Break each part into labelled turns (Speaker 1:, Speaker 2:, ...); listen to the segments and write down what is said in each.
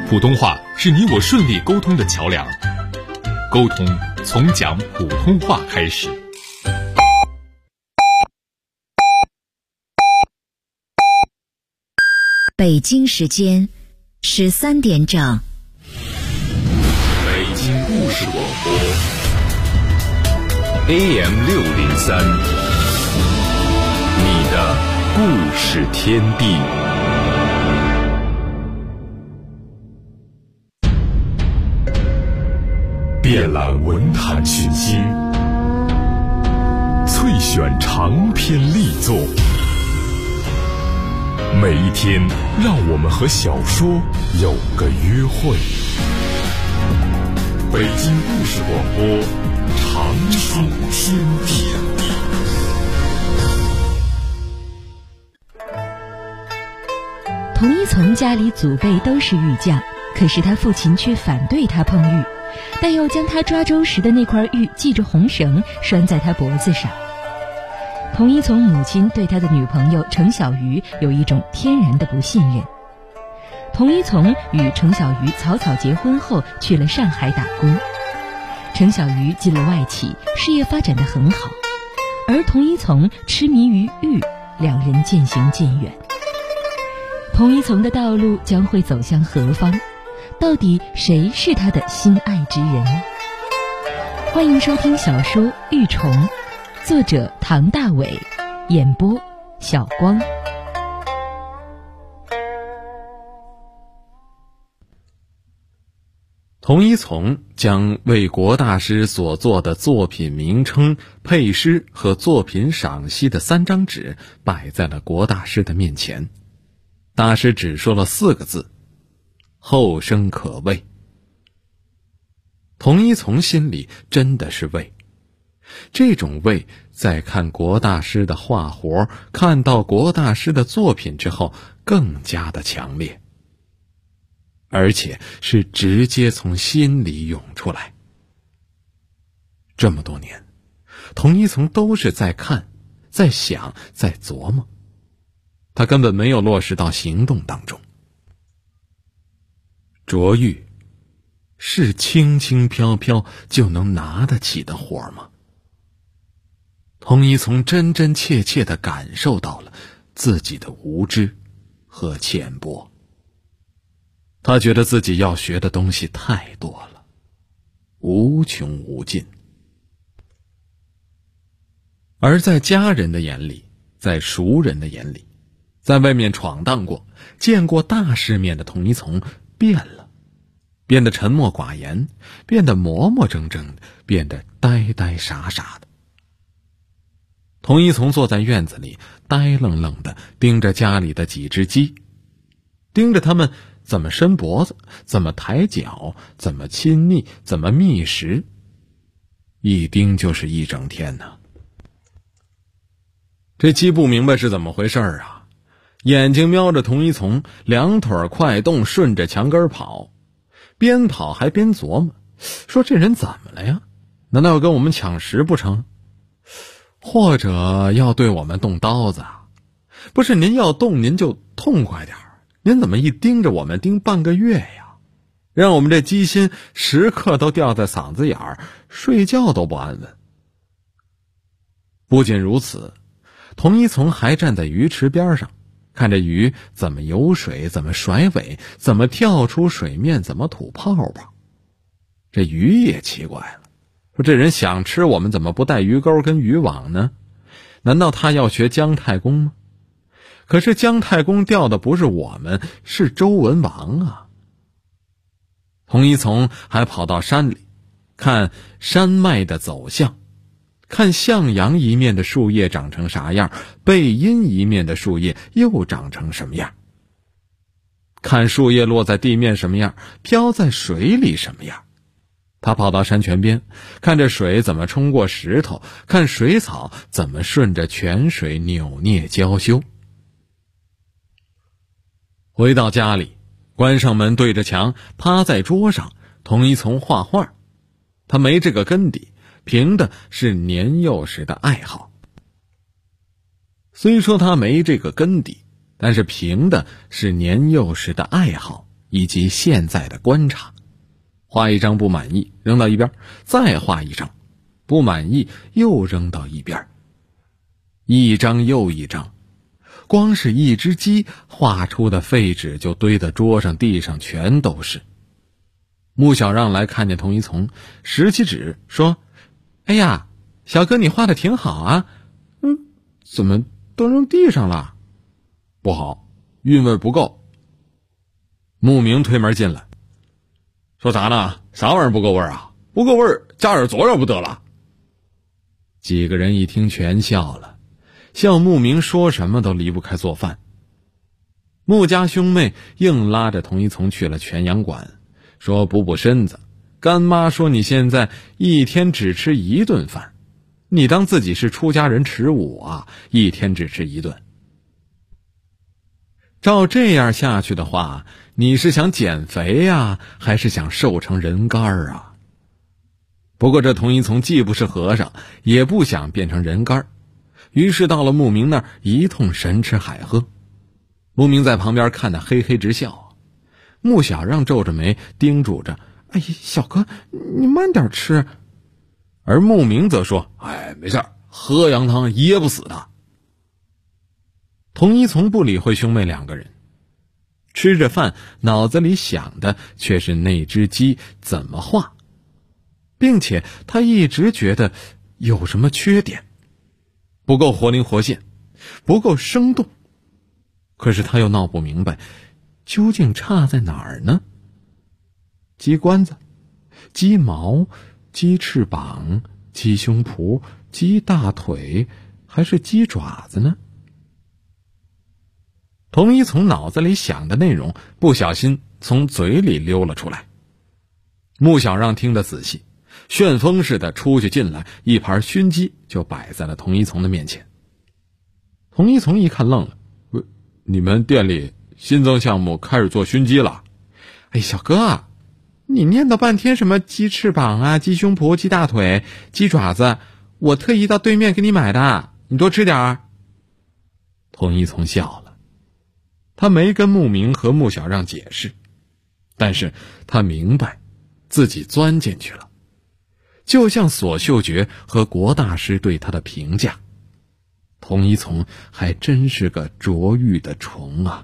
Speaker 1: 普通话是你我顺利沟通的桥梁，沟通从讲普通话开始。
Speaker 2: 北京时间13点整。
Speaker 1: 北京故事广播 AM603，你的故事天地。遍览文坛群星，萃选长篇力作，每一天让我们和小说有个约会。北京故事广播，长出天地。
Speaker 3: 童一从家里祖辈都是玉匠，可是他父亲却反对他碰玉，但又将他抓周时的那块玉系着红绳拴在他脖子上。童一从母亲对他的女朋友程小鱼有一种天然的不信任。童一从与程小鱼草草结婚后去了上海打工，程小鱼进了外企，事业发展得很好，而童一从痴迷于玉，两人渐行渐远。童一从的道路将会走向何方？到底谁是他的心爱之人？欢迎收听小说《玉虫》，作者唐大伟，演播小光。
Speaker 4: 童一从将为国大师所作的作品名称、配诗和作品赏析的3张纸摆在了国大师的面前。大师只说了4个字：后生可畏。童一从心里真的是畏，这种畏在看国大师的画活，看到国大师的作品之后更加的强烈，而且是直接从心里涌出来。这么多年，童一从都是在看，在想，在琢磨，他根本没有落实到行动当中。琢玉是轻轻飘飘就能拿得起的活吗？童一从真真切切地感受到了自己的无知和浅薄。他觉得自己要学的东西太多了，无穷无尽。而在家人的眼里，在熟人的眼里，在外面闯荡过、见过大世面的童一从变了，变得沉默寡言，变得磨磨怔怔的，变得呆呆傻傻的。童一从坐在院子里，呆愣愣的盯着家里的几只鸡，盯着他们怎么伸脖子，怎么抬脚，怎么亲昵，怎么觅食，一盯就是一整天呢。这鸡不明白是怎么回事啊，眼睛瞄着童一从，两腿快动，顺着墙根跑，边跑还边琢磨，说这人怎么了呀？难道要跟我们抢食不成？或者要对我们动刀子啊？不是，您要动您就痛快点，您怎么一盯着我们盯半个月呀？让我们这鸡心时刻都吊在嗓子眼儿，睡觉都不安稳。不仅如此，童一从还站在鱼池边上，看着鱼怎么游水，怎么甩尾，怎么跳出水面，怎么吐泡泡。这鱼也奇怪了，说这人想吃我们怎么不带鱼钩跟渔网呢？难道他要学姜太公吗？可是姜太公钓的不是我们，是周文王啊。童一从还跑到山里，看山脉的走向，看向阳一面的树叶长成啥样，背阴一面的树叶又长成什么样，看树叶落在地面什么样，飘在水里什么样。他跑到山泉边，看着水怎么冲过石头，看水草怎么顺着泉水扭捏娇羞。回到家里，关上门，对着墙，趴在桌上，童一从画画。他没这个根底，凭的是年幼时的爱好。虽说他没这个根底，但是凭的是年幼时的爱好， 以及现在的观察。画一张不满意，扔到一边，再画一张，不满意又扔到一边，一张又一张，光是一只鸡画出的废纸就堆得桌上地上全都是。穆小让来看见童一从，拾起纸说：“哎呀，小哥你画的挺好啊，怎么都扔地上了？不好，韵味不够。”穆明推门进来，说啥呢？啥玩意儿不够味儿啊？不够味儿，加点佐料不得了。几个人一听全笑了，笑穆明说什么都离不开做饭。穆家兄妹硬拉着童一从去了全羊馆，说补身子。干妈说你现在一天只吃一顿饭，你当自己是出家人持午啊，一天只吃一顿。照这样下去的话，你是想减肥啊，还是想瘦成人干啊？不过这童一从既不是和尚，也不想变成人干，于是到了穆明那儿一通神吃海喝。穆明在旁边看得嘿嘿直笑，穆小让皱着眉叮嘱着：“哎呀，小哥你慢点吃。”而穆明则说：“哎，没事，喝羊汤噎不死的。”童一从不理会兄妹两个人，吃着饭，脑子里想的却是那只鸡怎么画，并且他一直觉得有什么缺点，不够活灵活现，不够生动。可是他又闹不明白，究竟差在哪儿呢？鸡冠子、鸡毛、鸡翅膀、鸡胸脯、鸡大腿，还是鸡爪子呢？童一从脑子里想的内容不小心从嘴里溜了出来。穆小让听得仔细，旋风似的出去进来，一盘熏鸡就摆在了童一从的面前。童一从一看愣了：“你们店里新增项目开始做熏鸡了？”“哎，小哥，你念叨半天什么鸡翅膀啊、鸡胸脯、鸡大腿、鸡爪子，我特意到对面给你买的，你多吃点儿。”童一从笑了。他没跟穆明和穆小让解释，但是他明白自己钻进去了，就像索秀觉和国大师对他的评价，童一从还真是个琢玉的虫啊。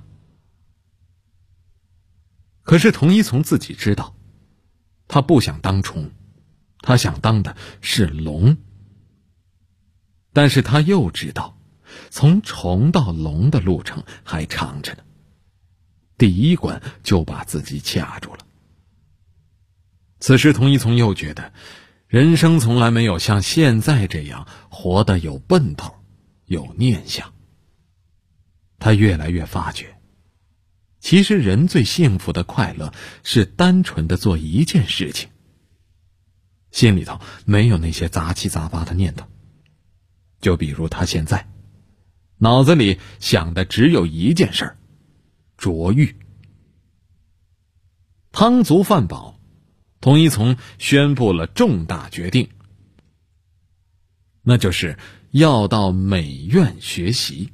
Speaker 4: 可是童一从自己知道，他不想当虫，他想当的是龙。但是他又知道，从虫到龙的路程还长着呢，第一关就把自己卡住了。此时童一从又觉得，人生从来没有像现在这样活得有奔头，有念想。他越来越发觉，其实人最幸福的快乐是单纯的做一件事情，心里头没有那些杂七杂八的念头。就比如他现在脑子里想的只有一件事儿，琢玉。汤足饭饱，童一从宣布了重大决定，那就是要到美院学习。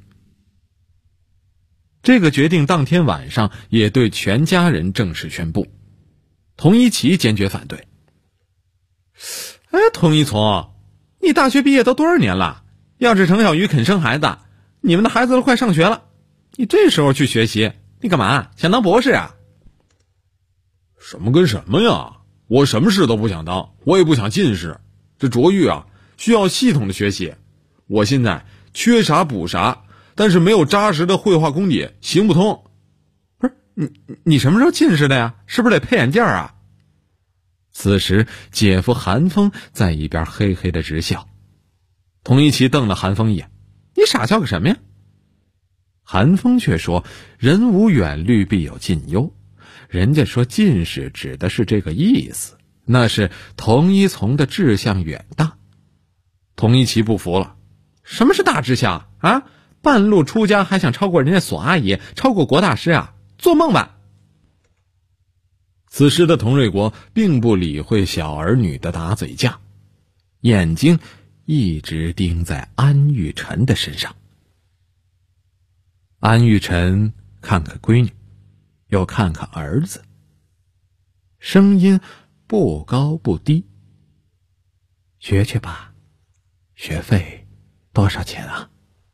Speaker 4: 这个决定当天晚上也对全家人正式宣布，童一奇坚决反对。哎，童一从，你大学毕业都多少年了？要是程小鱼肯生孩子，你们的孩子都快上学了，你这时候去学习，你干嘛？想当博士啊？什么跟什么呀？我什么事都不想当，我也不想进士。这琢玉啊，需要系统的学习。我现在缺啥补啥，但是没有扎实的绘画功底，行不通。不是你什么时候进士的呀？是不是得配眼镜啊？此时姐夫韩风在一边嘿嘿的直笑。童一奇瞪了韩风一眼：“你傻笑个什么呀？”韩风却说：“人无远虑，必有近忧。人家说进士指的是这个意思，那是童一从的志向远大。”童一奇不服了：“什么是大志向啊？半路出家还想超过人家索阿姨，超过国大师啊？做梦吧！”此时的童瑞国并不理会小儿女的打嘴架，眼睛一直盯在安玉晨的身上。安玉晨看看闺女， 又看看儿子，声音不高不低：“学去吧，学费多少钱啊？”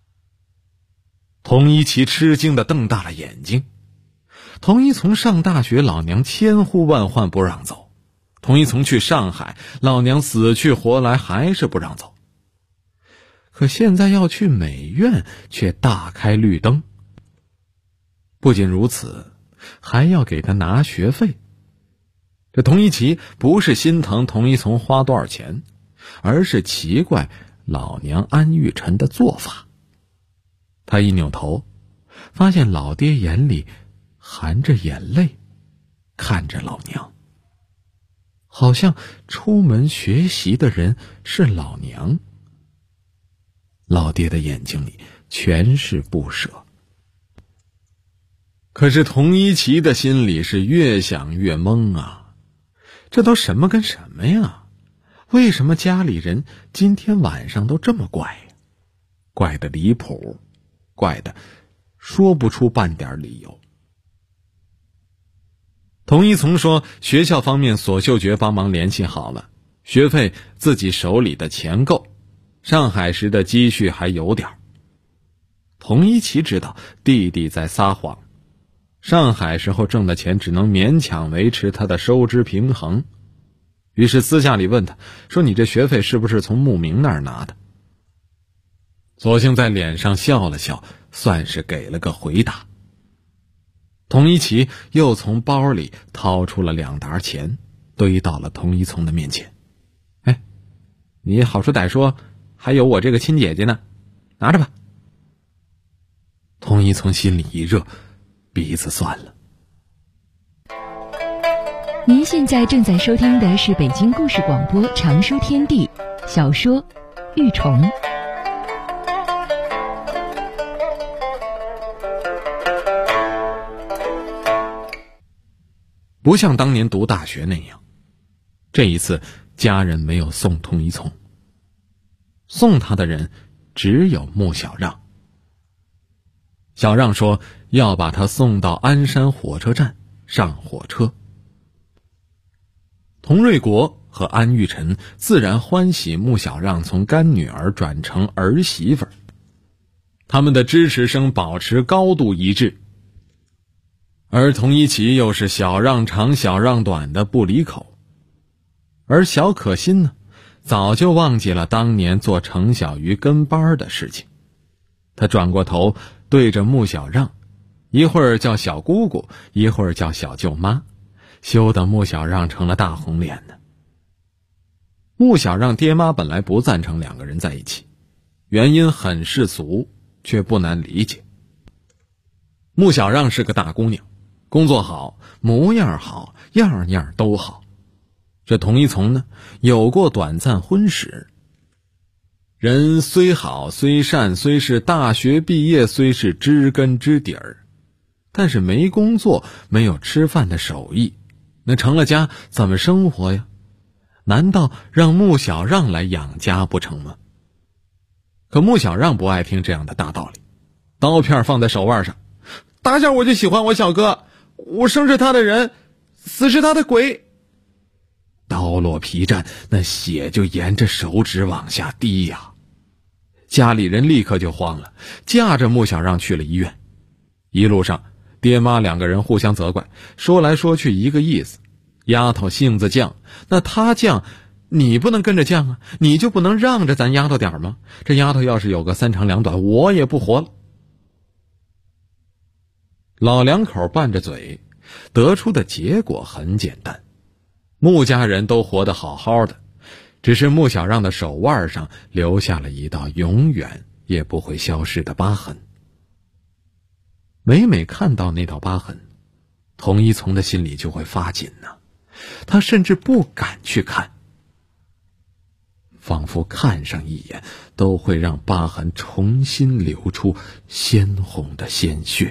Speaker 4: 童一奇吃惊地瞪大了眼睛。童一从上大学，老娘千呼万唤不让走；童一从去上海，老娘死去活来还是不让走。可现在要去美院，却大开绿灯。不仅如此，还要给他拿学费。这童一奇不是心疼童一从花多少钱，而是奇怪老娘安玉宸的做法。他一扭头，发现老爹眼里含着眼泪看着老娘，好像出门学习的人是老娘。老爹的眼睛里全是不舍。可是童一奇的心里是越想越懵啊，这都什么跟什么呀？为什么家里人今天晚上都这么怪呀？怪得离谱，怪得说不出半点理由。童一从说学校方面索秀觉帮忙联系好了，学费自己手里的钱够，上海时的积蓄还有点。童一奇知道弟弟在撒谎，上海时候挣的钱只能勉强维持他的收支平衡，于是私下里问他说：“你这学费是不是从慕名那儿拿的？”索性在脸上笑了笑，算是给了个回答。童一奇又从包里掏出了2沓钱，堆到了童一从的面前。“哎，你好说歹说还有我这个亲姐姐呢，拿着吧。”童一从心里一热，鼻子酸了。
Speaker 3: 您现在正在收听的是北京故事广播长书天地小说《玉虫》。
Speaker 4: 不像当年读大学那样，这一次家人没有送童一从，送他的人只有穆小让。小让说要把他送到鞍山火车站上火车。童瑞国和安玉宸自然欢喜穆小让从干女儿转成儿媳妇儿，他们的支持声保持高度一致。而童一奇又是小让长小让短的不离口，而小可心呢，早就忘记了当年做程小鱼跟班的事情。他转过头对着穆小让，一会儿叫小姑姑，一会儿叫小舅妈，羞得穆小让成了大红脸呢。穆小让爹妈本来不赞成2个人在一起，原因很世俗，却不难理解。穆小让是个大姑娘，工作好，模样好，样样都好。这童一从呢，有过短暂婚史，人虽好虽善，虽是大学毕业，虽是知根知底儿，但是没工作，没有吃饭的手艺，那成了家怎么生活呀？难道让穆小让来养家不成吗？可穆小让不爱听这样的大道理，刀片放在手腕上，打小我就喜欢我小哥，我生是他的人，死是他的鬼。刀落皮绽，那血就沿着手指往下滴呀。家里人立刻就慌了，架着穆小让去了医院。一路上爹妈2个人互相责怪，说来说去一个意思，丫头性子犟，那她犟你不能跟着犟啊，你就不能让着咱丫头点吗？这丫头要是有个3长2短，我也不活了。老2口拌着嘴，得出的结果很简单，穆家人都活得好好的，只是穆小让的手腕上留下了一道永远也不会消失的疤痕。每每看到那道疤痕，童一从的心里就会发紧呢，他甚至不敢去看，仿佛看上一眼都会让疤痕重新流出鲜红的鲜血。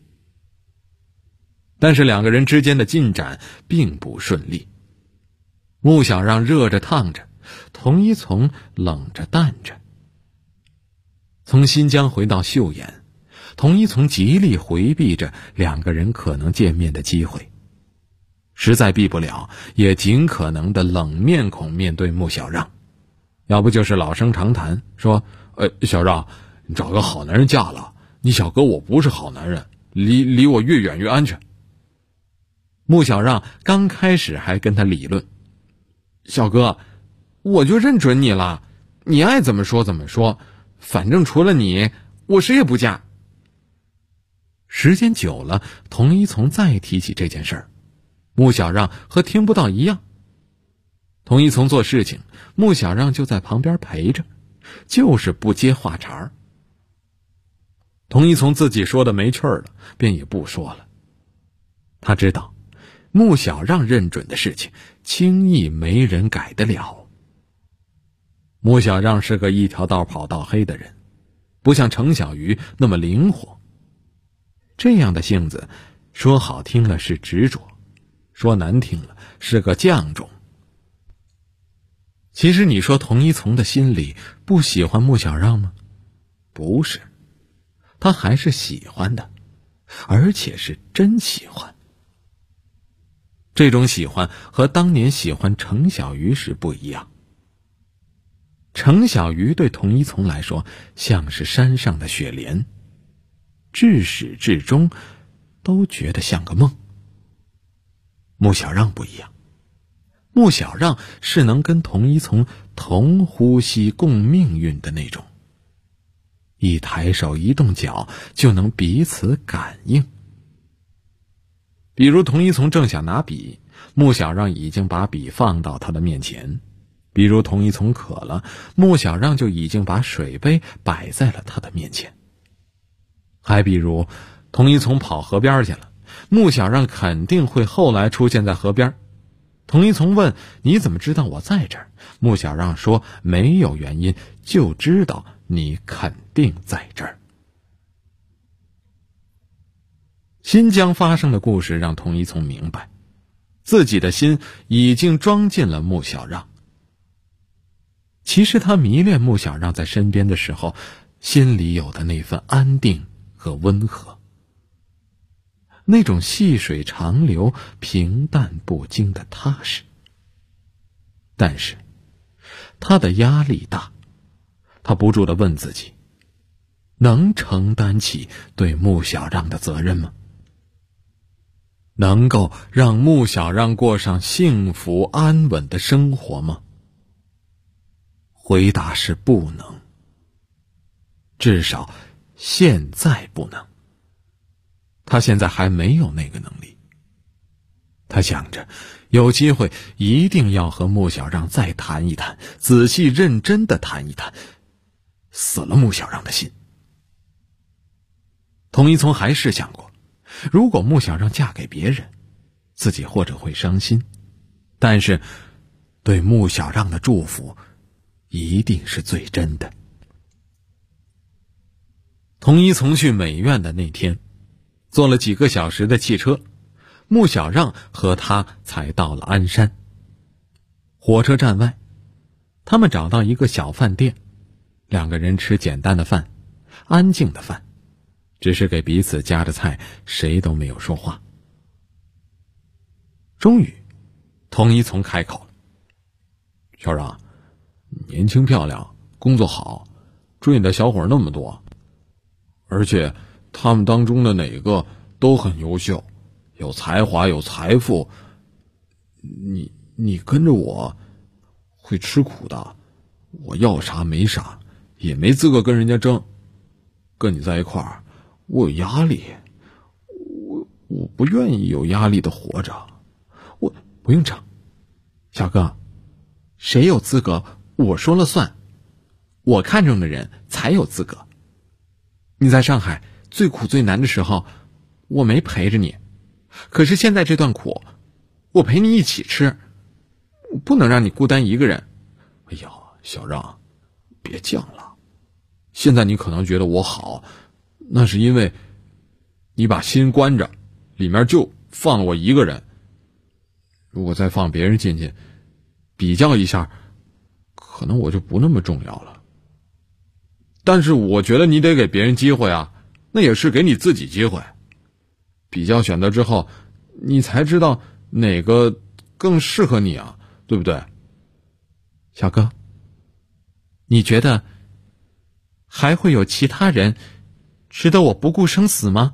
Speaker 4: 但是2个人之间的进展并不顺利，穆小让热着烫着，童一从冷着淡着。从新疆回到岫岩， 童一从极力回避着两个人可能见面的机会，实在避不了，也尽可能的冷面孔面对穆小让，要不就是老生常谈，说小让，你找个好男人嫁了，你小哥我不是好男人，离我越远越安全。穆小让刚开始还跟他理论，小哥，我就认准你了，你爱怎么说怎么说，反正除了你我谁也不嫁。时间久了，童一从再提起这件事儿，穆小让和听不到一样。童一从做事情，穆小让就在旁边陪着，就是不接话茬儿。童一从自己说的没趣儿了，便也不说了。他知道穆小让认准的事情轻易没人改得了。穆小让是个一条道跑到黑的人，不像程小鱼那么灵活。这样的性子，说好听了是执着，说难听了是个犟种。其实你说童一从的心里不喜欢穆小让吗？不是，他还是喜欢的，而且是真喜欢。这种喜欢和当年喜欢程小鱼时不一样。程小鱼对童一从来说像是山上的雪莲，至始至终都觉得像个梦。穆小让不一样，穆小让是能跟童一从同呼吸共命运的那种，一抬手一动脚就能彼此感应。比如童一从正想拿笔，穆小让已经把笔放到他的面前；比如童一从渴了，穆小让就已经把水杯摆在了他的面前。还比如童一从跑河边去了，穆小让肯定会后来出现在河边。童一从问，你怎么知道我在这儿？穆小让说，没有原因，就知道你肯定在这儿。新疆发生的故事让童一从明白，自己的心已经装进了穆小让。其实他迷恋穆小让在身边的时候，心里有的那份安定和温和，那种细水长流、平淡不惊的踏实。但是他的压力大，他不住地问自己，能承担起对穆小让的责任吗？能够让穆小让过上幸福安稳的生活吗？回答是不能，至少现在不能。他现在还没有那个能力。他想着有机会一定要和穆小让再谈一谈，仔细认真地谈一谈，死了穆小让的心。童一从还是想过，如果穆小让嫁给别人，自己或者会伤心，但是对穆小让的祝福一定是最真的。童一从去美院的那天，坐了几个小时的汽车，穆小让和他才到了鞍山。火车站外，他们找到一个小饭店，两个人吃简单的饭，安静的饭，只是给彼此夹着菜，谁都没有说话。终于童一从开口了，小让，年轻漂亮，工作好，追你的小伙那么多，而且他们当中的哪个都很优秀，有才华有财富，你跟着我会吃苦的，我要啥没啥，也没资格跟人家争，跟你在一块儿我有压力，我不愿意有压力的活着。我不用争，小哥，谁有资格我说了算，我看中的人才有资格。你在上海最苦最难的时候，我没陪着你，可是现在这段苦，我陪你一起吃，我不能让你孤单一个人。哎呀，小让，别犟了，现在你可能觉得我好，那是因为你把心关着，里面就放了我一个人。如果再放别人进去，比较一下，可能我就不那么重要了。但是我觉得你得给别人机会啊， 那也是给你自己机会。比较选择之后，你才知道哪个更适合你啊，对不对？
Speaker 5: 小哥，你觉得还会有其他人值得我不顾生死吗？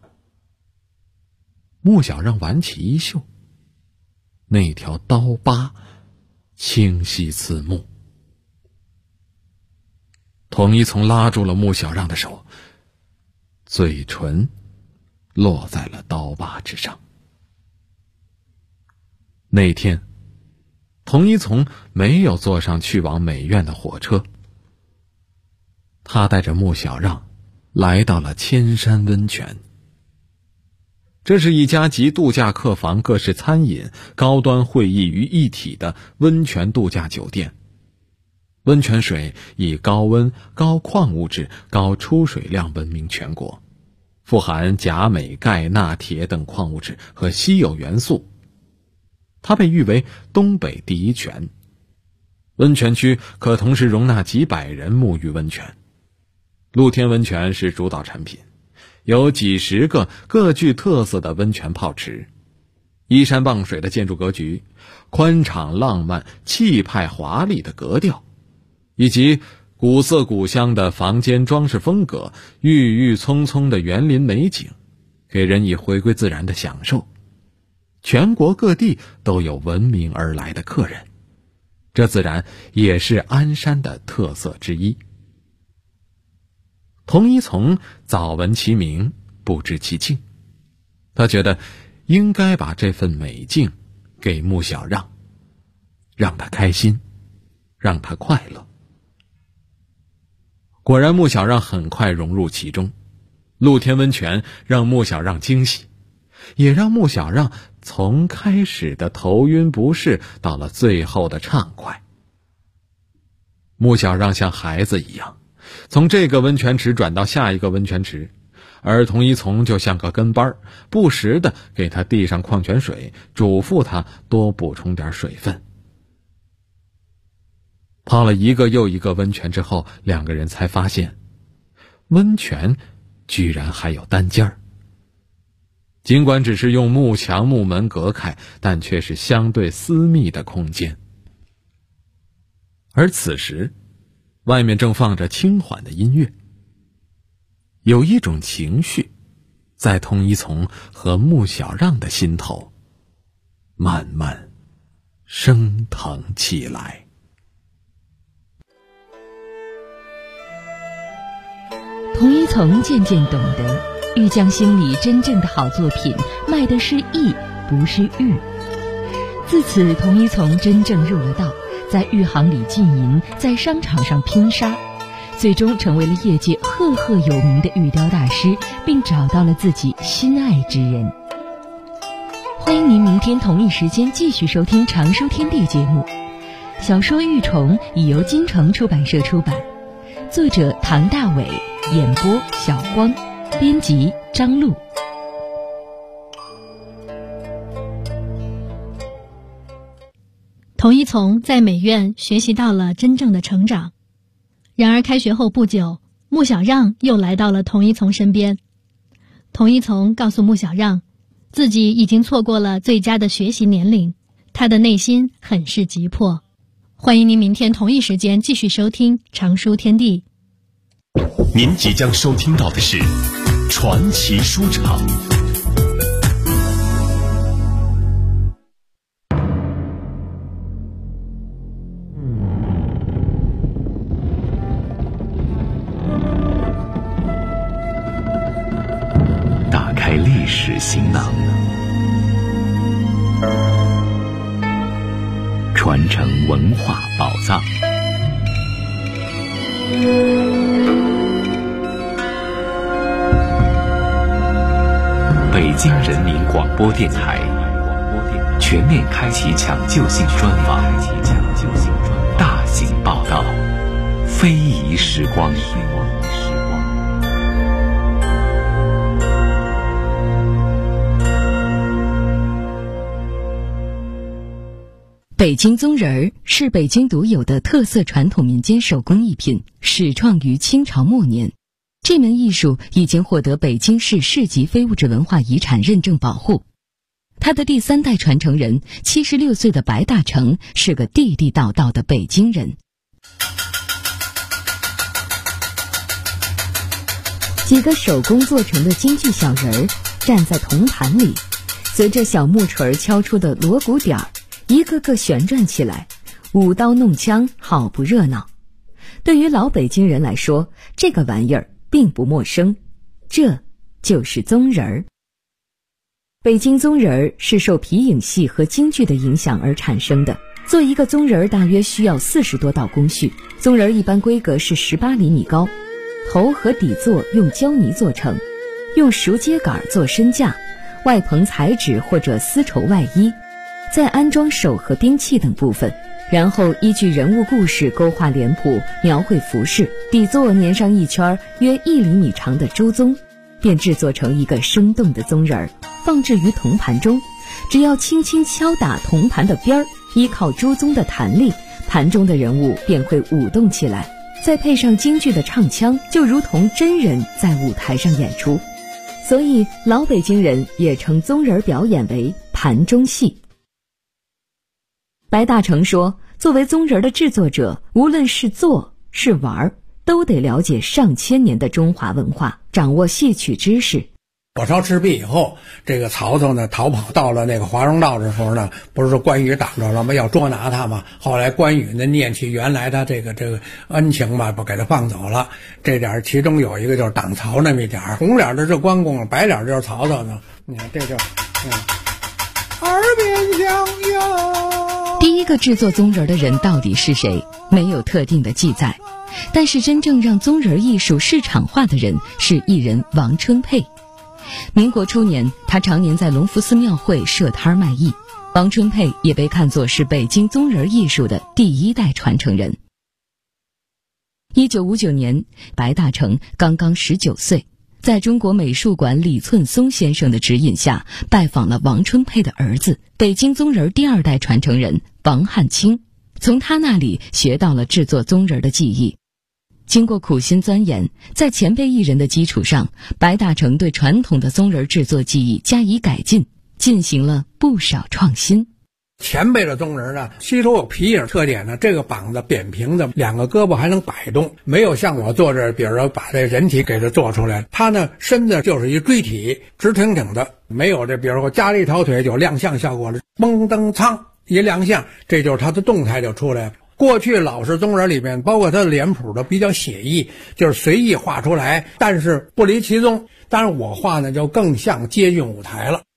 Speaker 4: 穆小让挽起衣袖，那条刀疤清晰刺目。童一从拉住了穆小让的手，嘴唇落在了刀疤之上。那天，童一从没有坐上去往美院的火车，他带着穆小让来到了千山温泉。这是一家集度假客房、各式餐饮、高端会议于一体的温泉度假酒店。温泉水以高温、高矿物质、高出水量闻名全国，富含钾、镁、钙、钠、铁等矿物质和稀有元素。它被誉为东北第一泉。温泉区可同时容纳几百人沐浴温泉。露天温泉是主导产品，有几十个各具特色的温泉泡池，依山傍水的建筑格局，宽敞浪漫、气派华丽的格调，以及古色古香的房间装饰风格，郁郁葱葱的园林美景，给人以回归自然的享受。全国各地都有闻名而来的客人，这自然也是鞍山的特色之一。童一从早闻其名，不知其境，他觉得应该把这份美境给穆小让，让他开心，让他快乐。果然穆小让很快融入其中，露天温泉让穆小让惊喜，也让穆小让从开始的头晕不适到了最后的畅快。穆小让像孩子一样，从这个温泉池转到下一个温泉池，而童一从就像个跟班，不时地给他递上矿泉水，嘱咐他多补充点水分。泡了一个又一个温泉之后，两个人才发现，温泉居然还有单间儿。尽管只是用木墙木门隔开，但却是相对私密的空间。而此时，外面正放着轻缓的音乐，有一种情绪在童一从和穆小让的心头慢慢升腾起来。
Speaker 3: 童一从渐渐懂得，玉匠心里真正的好作品卖的是艺，不是玉。自此，童一从真正入了道，在玉行里经营，在商场上拼杀，最终成为了业界赫赫有名的玉雕大师，并找到了自己心爱之人。欢迎您明天同一时间继续收听《常书天地》节目。小说《玉虫》已由京城出版社出版，作者唐大伟，演播小光，编辑张璐。
Speaker 6: 童一从在美院学习到了真正的成长。然而开学后不久，穆小让又来到了童一从身边。童一从告诉穆小让，自己已经错过了最佳的学习年龄，他的内心很是急迫。欢迎您明天同一时间继续收听《常书天地》。
Speaker 1: 您即将收听到的是传奇书场。打开历史行囊，传承文化宝藏。北京人民广播电台全面开启抢救性专访，大型报道，非遗时光。
Speaker 3: 北京宗人儿是北京独有的特色传统民间手工艺品，始创于清朝末年。 这门艺术已经获得北京市市级非物质文化遗产认证保护。他的第3代传承人76岁的白大成是个地地道道的北京人。几个手工做成的京剧小人儿站在铜盘里，随着小木锤敲出的锣鼓点儿，一个个旋转起来，舞刀弄枪，好不热闹。对于老北京人来说，这个玩意儿并不陌生，这就是宗人儿。北京宗人儿是受皮影戏和京剧的影响而产生的。做一个宗人儿大约需要40多道工序，宗人儿一般规格是18厘米高，头和底座用胶泥做成，用熟秸秆做身架，外棚彩纸或者丝绸外衣，再安装手和兵器等部分，然后依据人物故事勾画脸谱，描绘服饰，底座粘上一圈约1厘米长的朱宗，便制作成一个生动的宗人儿，放置于铜盘中。只要轻轻敲打铜盘的边儿，依靠朱宗的弹力，盘中的人物便会舞动起来，再配上京剧的唱腔，就如同真人在舞台上演出。所以老北京人也称宗人表演为盘中戏。白大成说，作为宗人的制作者，无论是做是玩，都得了解上千年的中华文化，掌握戏曲知识。
Speaker 7: 火烧赤壁以后，这个曹操呢逃跑到了那个华容道的时候呢，不是说关羽挡着了吗？要捉拿他嘛。后来关羽呢念起原来他这个恩情吧，不给他放走了。这点其中有一个就是挡曹那么一点，红脸的是关公，白脸就是曹操呢。你看这就耳边响哟。
Speaker 3: 第一个制作宗人的人到底是谁？没有特定的记载，但是真正让宗人艺术市场化的人是艺人王春佩。民国初年，他常年在隆福寺庙会设摊卖艺。王春佩也被看作是北京宗人艺术的第1代传承人。1959年，白大成刚刚19岁，在中国美术馆李寸松先生的指引下，拜访了王春佩的儿子，北京宗人第2代传承人王汉卿，从他那里学到了制作宗人的技艺。经过苦心钻研，在前辈艺人的基础上，白大成对传统的宗人制作技艺加以改进，进行了不少创新。
Speaker 7: 前辈的宗人呢，吸收有皮影特点呢，这个膀子扁平的，2个胳膊还能摆动，没有像我做这，比如说把这人体给它做出来，他呢身子就是一锥体，直挺挺的，没有这比如说加了一条腿有亮相效果了，蹦蹬苍一亮相，这就是他的动态就出来了。过去老式宗人里面，包括他的脸谱都比较写意，就是随意画出来，但是不离其宗。当然我画呢就更像接近舞台了。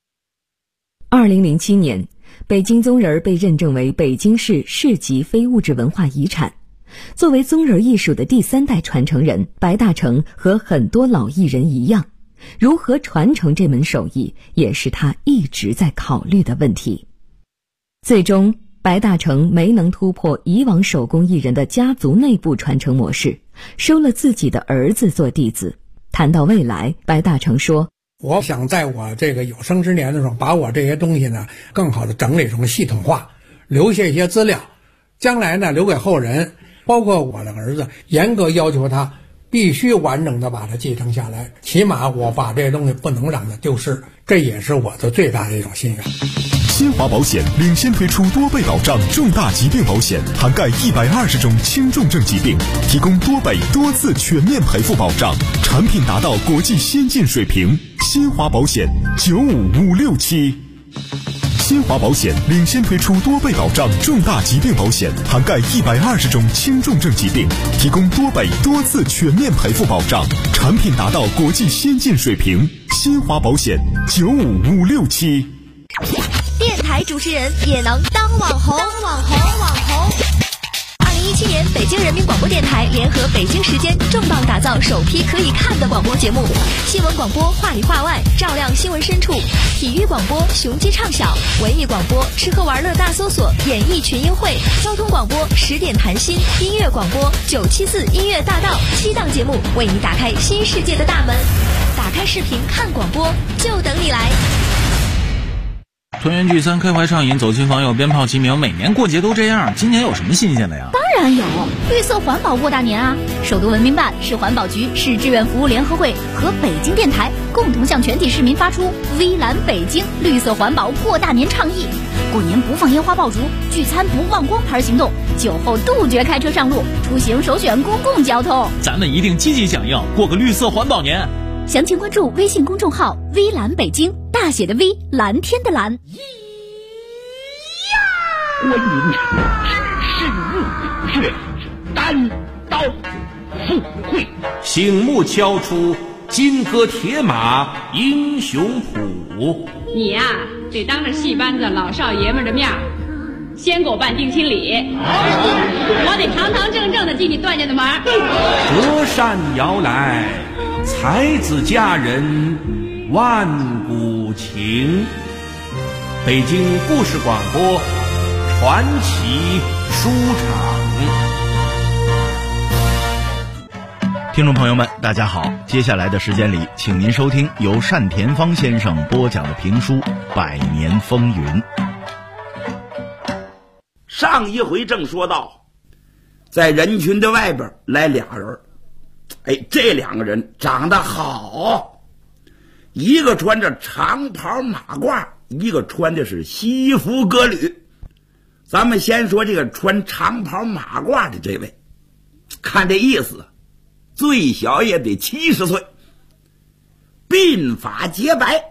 Speaker 3: 2007年，北京宗人被认证为北京市市级非物质文化遗产。作为宗人艺术的第3代传承人，白大成和很多老艺人一样，如何传承这门手艺，也是他一直在考虑的问题。最终白大成没能突破以往手工艺人的家族内部传承模式，收了自己的儿子做弟子。谈到未来，白大成说，
Speaker 7: 我想在我这个有生之年的时候，把我这些东西呢更好的整理成系统化，留下一些资料，将来呢留给后人，包括我的儿子，严格要求他必须完整的把它继承下来，起码我把这些东西不能让它丢失，这也是我的最大的一种心愿。
Speaker 8: 新华保险领先推出多倍保障重大疾病保险，涵盖120种轻重症疾病，提供多倍多次全面赔付保障，产品达到国际先进水平。新华保险95567。新华保险领先推出多倍保障重大疾病保险，涵盖120种轻重症疾病，提供多倍多次全面赔付保障，产品达到国际先进水平。新华保险95567。
Speaker 9: 电台主持人也能当网红。2017年，北京人民广播电台联合北京时间重磅打造首批可以看的广播节目，新闻广播话里话外，照亮新闻深处；体育广播雄鸡唱晓，文艺广播吃喝玩乐大搜索，演艺群英会；交通广播10点谈心，音乐广播974音乐大道，7档节目为你打开新世界的大门。打开视频看广播，就等你来。
Speaker 10: 团圆聚餐，开怀畅饮，走亲访友，鞭炮齐鸣，每年过节都这样，今年有什么新鲜的呀？
Speaker 9: 当然有，绿色环保过大年啊！首都文明办、市环保局、市志愿服务联合会和北京电台共同向全体市民发出微蓝北京绿色环保过大年倡议。过年不放烟花爆竹，聚餐不忘光牌行动，酒后杜绝开车上路，出行首选公共交通。
Speaker 10: 咱们一定积极响应，过个绿色环保年。
Speaker 9: 详情关注微信公众号微蓝北京，大写的 V， 蓝天的蓝。
Speaker 11: 观音只是入却单刀赴会，
Speaker 12: 醒目敲出金戈铁马英雄谱。
Speaker 13: 你呀，得当着戏班子老少爷们的面先给我办定亲礼，我得堂堂正正的进你段家的门。
Speaker 12: 折扇摇来，才子佳人万古情。北京故事广播传奇书场。
Speaker 14: 听众朋友们，大家好，接下来的时间里，请您收听由单田芳先生播讲的评书《百年风云》。
Speaker 15: 上一回正说到，在人群的外边来俩人，这两个人长得好，一个穿着长袍马褂，一个穿的是西服革履。咱们先说这个穿长袍马褂的这位，看这意思，最小也得70岁，鬓发洁白，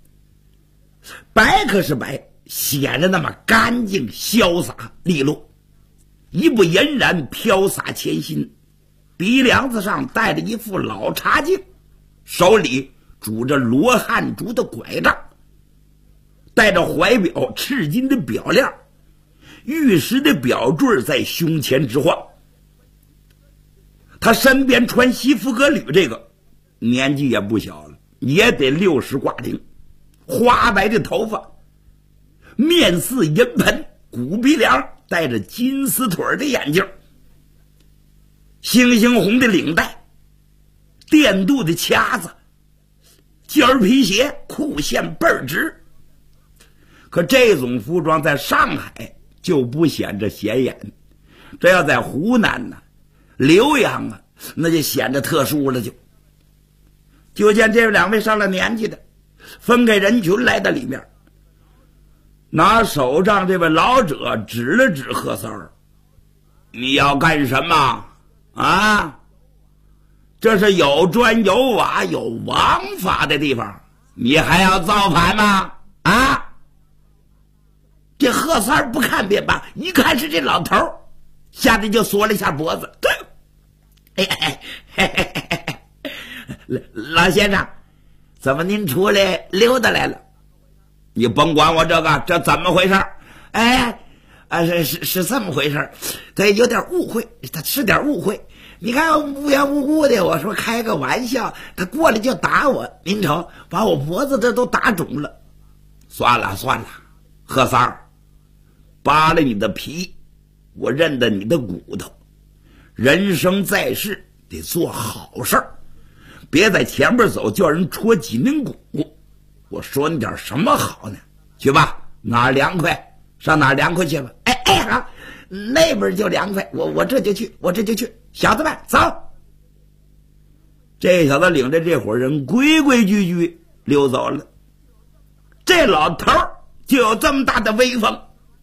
Speaker 15: 白可是白，显得那么干净潇洒利落，一不俨然飘洒前心，鼻梁子上戴着一副老茶镜，手里拄着罗汉竹的拐杖，戴着怀表赤金的表链，玉石的表坠在胸前直晃。他身边穿西服革履这个年纪也不小了，也得60挂零，花白的头发，面似银盆，骨鼻梁，戴着金丝腿的眼镜，星星红的领带，电镀的卡子，尖皮鞋，裤线倍儿直。可这种服装在上海就不显着显眼，这要在湖南呢，浏阳啊，那就显得特殊了。就见这两位上了年纪的分开人群来到里面，拿手杖这位老者指了指贺三儿：“你要干什么啊？这是有砖有瓦有王法的地方，你还要造反吗？啊？”这贺三儿不看便罢，一看是这老头儿，吓得就缩了一下脖子。老先生，怎么您出来溜达来了？你甭管我这个，这怎么回事？是这么回事，他有点误会，他是点误会。你看无缘无故的，我说开个玩笑，他过来就打我，您瞅把我脖子这都打肿了。算了，贺三儿，扒了你的皮，我认得你的骨头。人生在世得做好事儿，别在前边走叫人戳脊梁骨。我说你点什么好呢？去吧，哪儿凉快上哪儿凉快去吧。好，那边就凉快，我这就去，小子们走。这小子领着这伙人规规矩矩溜走了。这老头就有这么大的威风，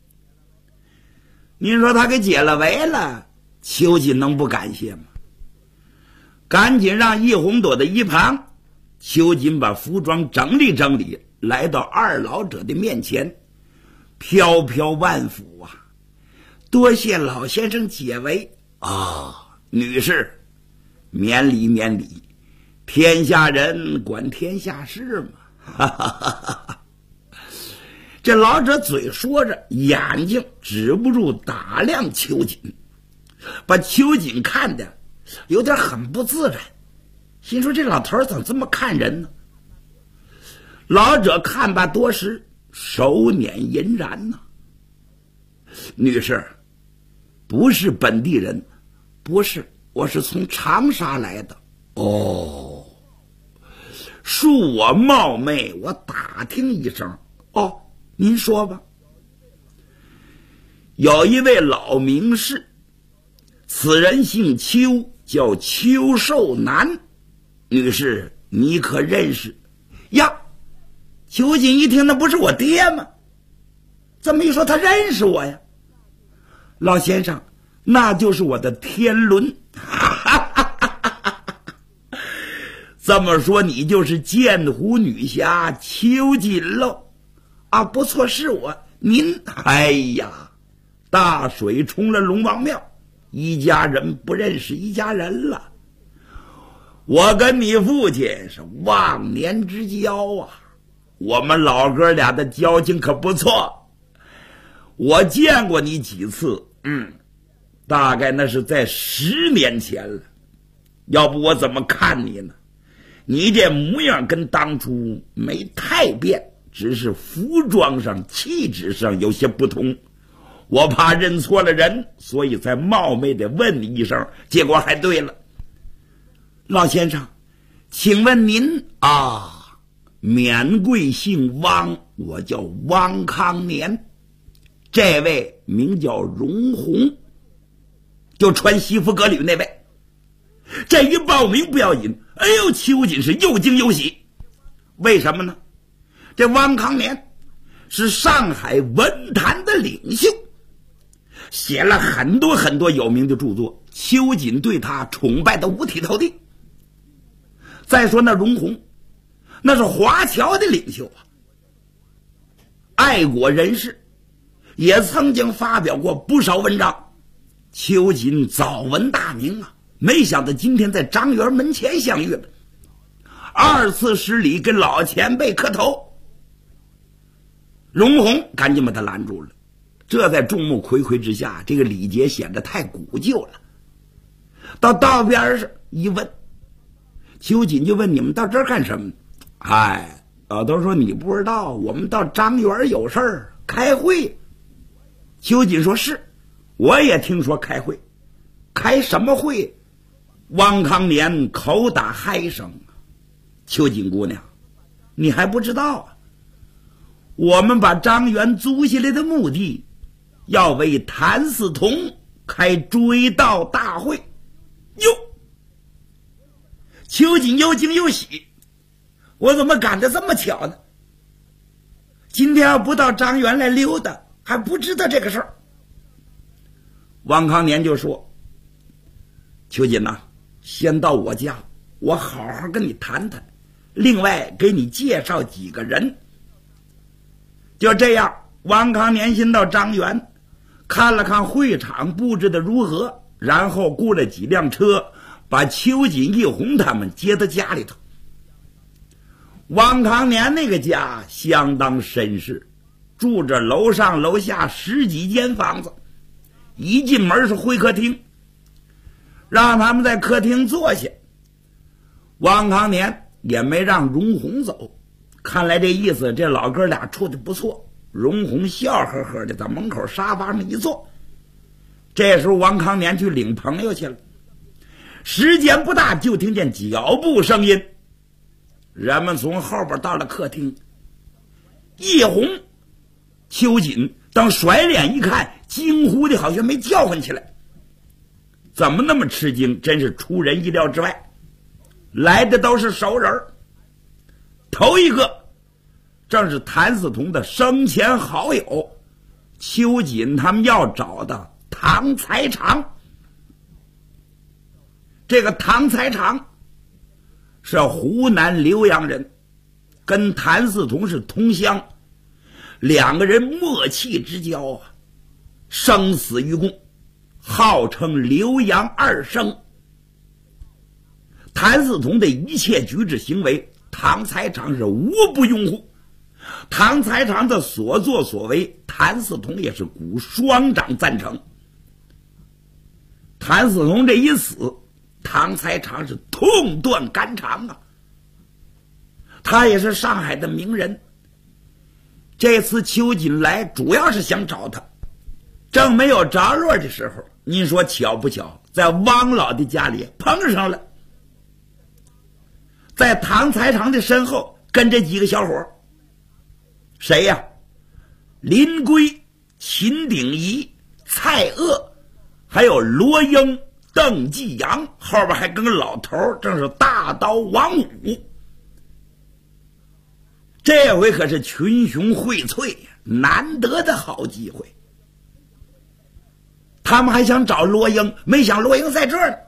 Speaker 15: 您说他给解了围了，秋瑾能不感谢吗？赶紧让易红躲在一旁，秋瑾把服装整理整理，来到二老者的面前，飘飘万福啊！多谢老先生解围啊，女士，免礼免礼，天下人管天下事嘛。哈哈哈哈。这老者嘴说着，眼睛止不住打量秋瑾，把秋瑾看得有点很不自然，心说这老头怎么这么看人呢？老者看罢多时，手捻银髯呢。女士，不是本地人，不是，我是从长沙来的。哦，恕我冒昧，我打听一声。哦， 您说吧。有一位老名士，此人姓邱，叫邱寿南，女士你可认识呀？邱瑾一听，那不是我爹吗？这么一说，他认识我呀。老先生，那就是我的天伦。这么说，你就是剑湖女侠邱瑾喽？啊，不错，是我。您，哎呀，大水冲了龙王庙，一家人不认识一家人了。我跟你父亲是忘年之交啊，我们老哥俩的交情可不错。我见过你几次，大概那是在10年前了。要不我怎么看你呢？你这模样跟当初没太变，只是服装上气质上有些不同。我怕认错了人，所以才冒昧的问你一声，结果还对了。老先生，请问您啊？免贵姓汪，我叫汪康年。这位名叫荣宏，就穿西服革履那位。这一报名不要紧，哎呦，邱瑾是又惊又喜。为什么呢？这汪康年是上海文坛的领袖，写了很多很多有名的著作，邱瑾对他崇拜的五体投地。再说那荣宏，那是华侨的领袖啊，爱国人士，也曾经发表过不少文章。邱瑾早闻大名啊，没想到今天在张园门前相遇了，2次施礼跟老前辈磕头。荣宏赶紧把他拦住了，这在众目睽睽之下，这个礼节显得太古旧了。到道边上一问，邱瑾就问：你们到这儿干什么？哎，老头说你不知道，我们到张园有事儿开会。邱瑾说：是，我也听说开会。开什么会？汪康年口打嗨声。邱瑾姑娘，你还不知道啊？我们把张园租下来的目的，要为谭嗣同开追悼大会。哟，邱瑾又惊又喜，我怎么赶得这么巧呢？今天要不到张园来溜达，还不知道这个事儿。汪康年就说：邱瑾呐，先到我家，我好好跟你谈谈，另外给你介绍几个人。就这样，汪康年先到张园，看了看会场布置的如何，然后雇了几辆车，把邱瑾、一红他们接到家里头。汪康年那个家相当绅士，住着楼上楼下10几间房子，一进门是会客厅，让他们在客厅坐下。汪康年也没让荣宏走，看来这意思，这老哥俩处的不错。荣宏笑呵呵的在门口沙发上一坐。这时候汪康年去领朋友去了，时间不大，就听见脚步声音，人们从后边到了客厅。一红、邱瑾等甩脸一看，惊呼的好像没叫唤起来。怎么那么吃惊？真是出人意料之外。来的都是熟人，头一个正是谭嗣同的生前好友，邱瑾他们要找的唐才常。这个唐才常是湖南浏阳人，跟谭嗣同是同乡，两个人默契之交啊，生死与共，号称浏阳二生。谭嗣同的一切举止行为，唐才常是无不拥护。唐才常的所作所为，谭嗣同也是鼓双掌赞成。谭嗣同这一死，唐才常是痛断肝肠啊。他也是上海的名人，这次邱瑾来主要是想找他，正没有着落的时候，您说巧不巧，在汪老的家里碰上了。在唐才常的身后跟着几个小伙，谁呀？ 林圭、秦鼎仪、蔡锷，还有罗英、邓继阳，后边还跟个老头，正是大刀王五。这回可是群雄荟萃，难得的好机会。他们还想找罗英，没想罗英在这儿呢。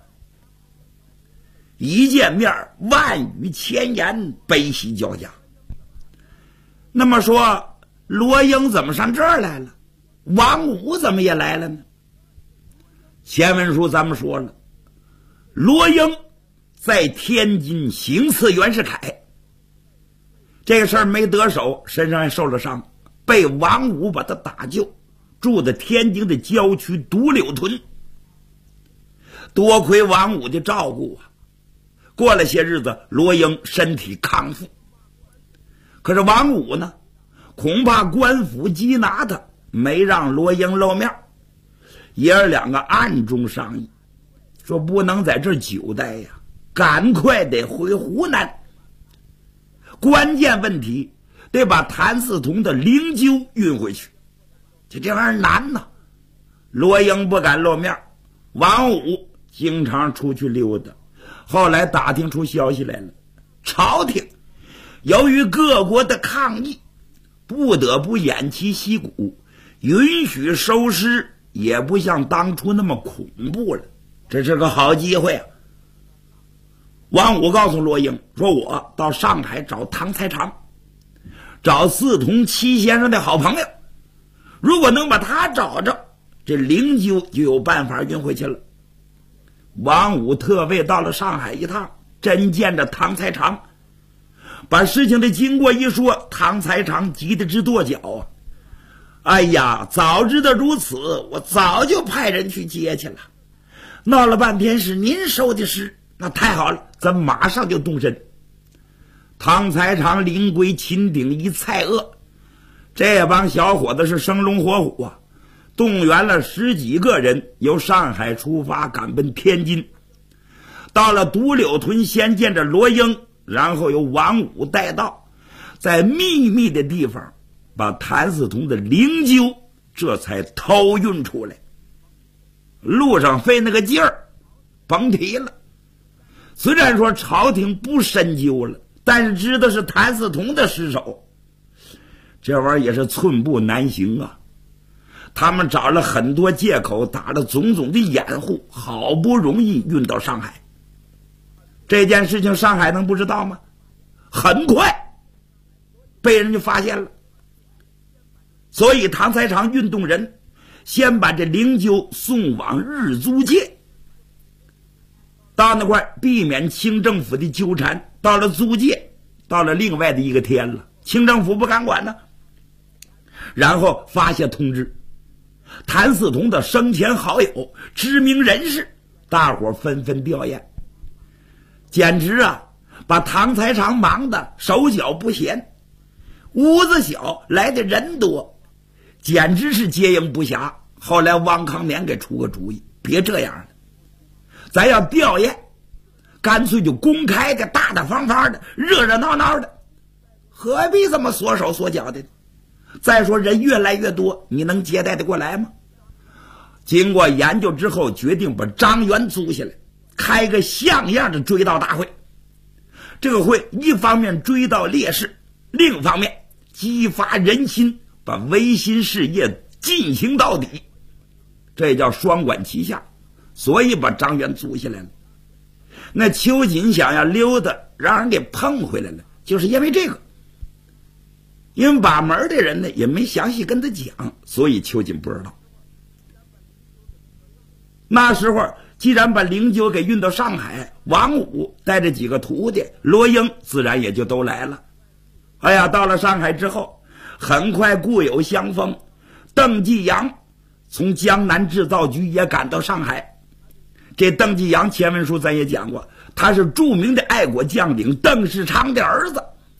Speaker 15: 一见面，万语千言，悲喜交加。那么说，罗英怎么上这儿来了？王五怎么也来了呢？前文书咱们说了，罗英在天津行刺袁世凯，这个事儿没得手，身上还受了伤，被王五把他打救，住在天津的郊区独柳屯。多亏王五的照顾啊，过了些日子，罗英身体康复。可是王五呢，恐怕官府缉拿他，没让罗英露面。爷儿两个暗中商议，说不能在这儿久待呀，赶快得回湖南。关键问题得把谭嗣同的灵柩运回去，这玩意儿难呐。罗英不敢露面，王五经常出去溜达。后来打听出消息来了，朝廷由于各国的抗议，不得不偃旗息鼓，允许收尸，也不像当初那么恐怖了。这是个好机会啊！王五告诉罗英说：“我到上海找唐才常，找嗣同戚先生的好朋友，如果能把他找着，这灵柩就有办法运回去了。”王五特为到了上海一趟，真见着唐才常，把事情的经过一说，唐才常急得直跺脚啊！哎呀，早知道如此，我早就派人去接去了。闹了半天是您收的尸，那太好了，咱马上就动身。唐才常、林圭、秦鼎仪、蔡锷，这帮小伙子是生龙活虎啊，动员了10几个人，由上海出发，赶奔天津。到了独柳屯，先见着罗英，然后由王五带到，在秘密的地方把谭嗣同的灵柩这才偷运出来。路上费那个劲儿，甭提了。虽然说朝廷不深究了，但是知道是谭嗣同的尸首，这玩意儿也是寸步难行啊。他们找了很多借口，打了种种的掩护，好不容易运到上海。这件事情上海能不知道吗？很快被人就发现了。所以唐才常运动人，先把这灵柩送往日租界，到那块避免清政府的纠缠。到了租界，到了另外的一个天了，清政府不敢管呢。然后发下通知，谭嗣同的生前好友、知名人士，大伙纷纷吊唁，简直啊，把唐才常忙得手脚不闲。屋子小，来的人多，简直是接应不暇。后来汪康年给出个主意，别这样了，咱要吊唁，干脆就公开的，大大方方的，热热闹闹的，何必这么缩手缩脚的呢？再说人越来越多，你能接待得过来吗？经过研究之后，决定把张元租下来，开个像样的追悼大会。这个会一方面追悼烈士，另一方面激发人心，把维新事业进行到底，这叫双管齐下。所以把张元租下来了。那秋瑾想要溜达，让人给碰回来了，就是因为这个。因为把门的人呢也没详细跟他讲，所以秋瑾不知道。那时候既然把灵柩给运到上海，王五带着几个徒弟，罗英自然也就都来了。哎呀，到了上海之后，很快故友相逢，邓继阳从江南制造局也赶到上海。这邓继阳前文书咱也讲过，他是著名的爱国将领邓世昌的儿子。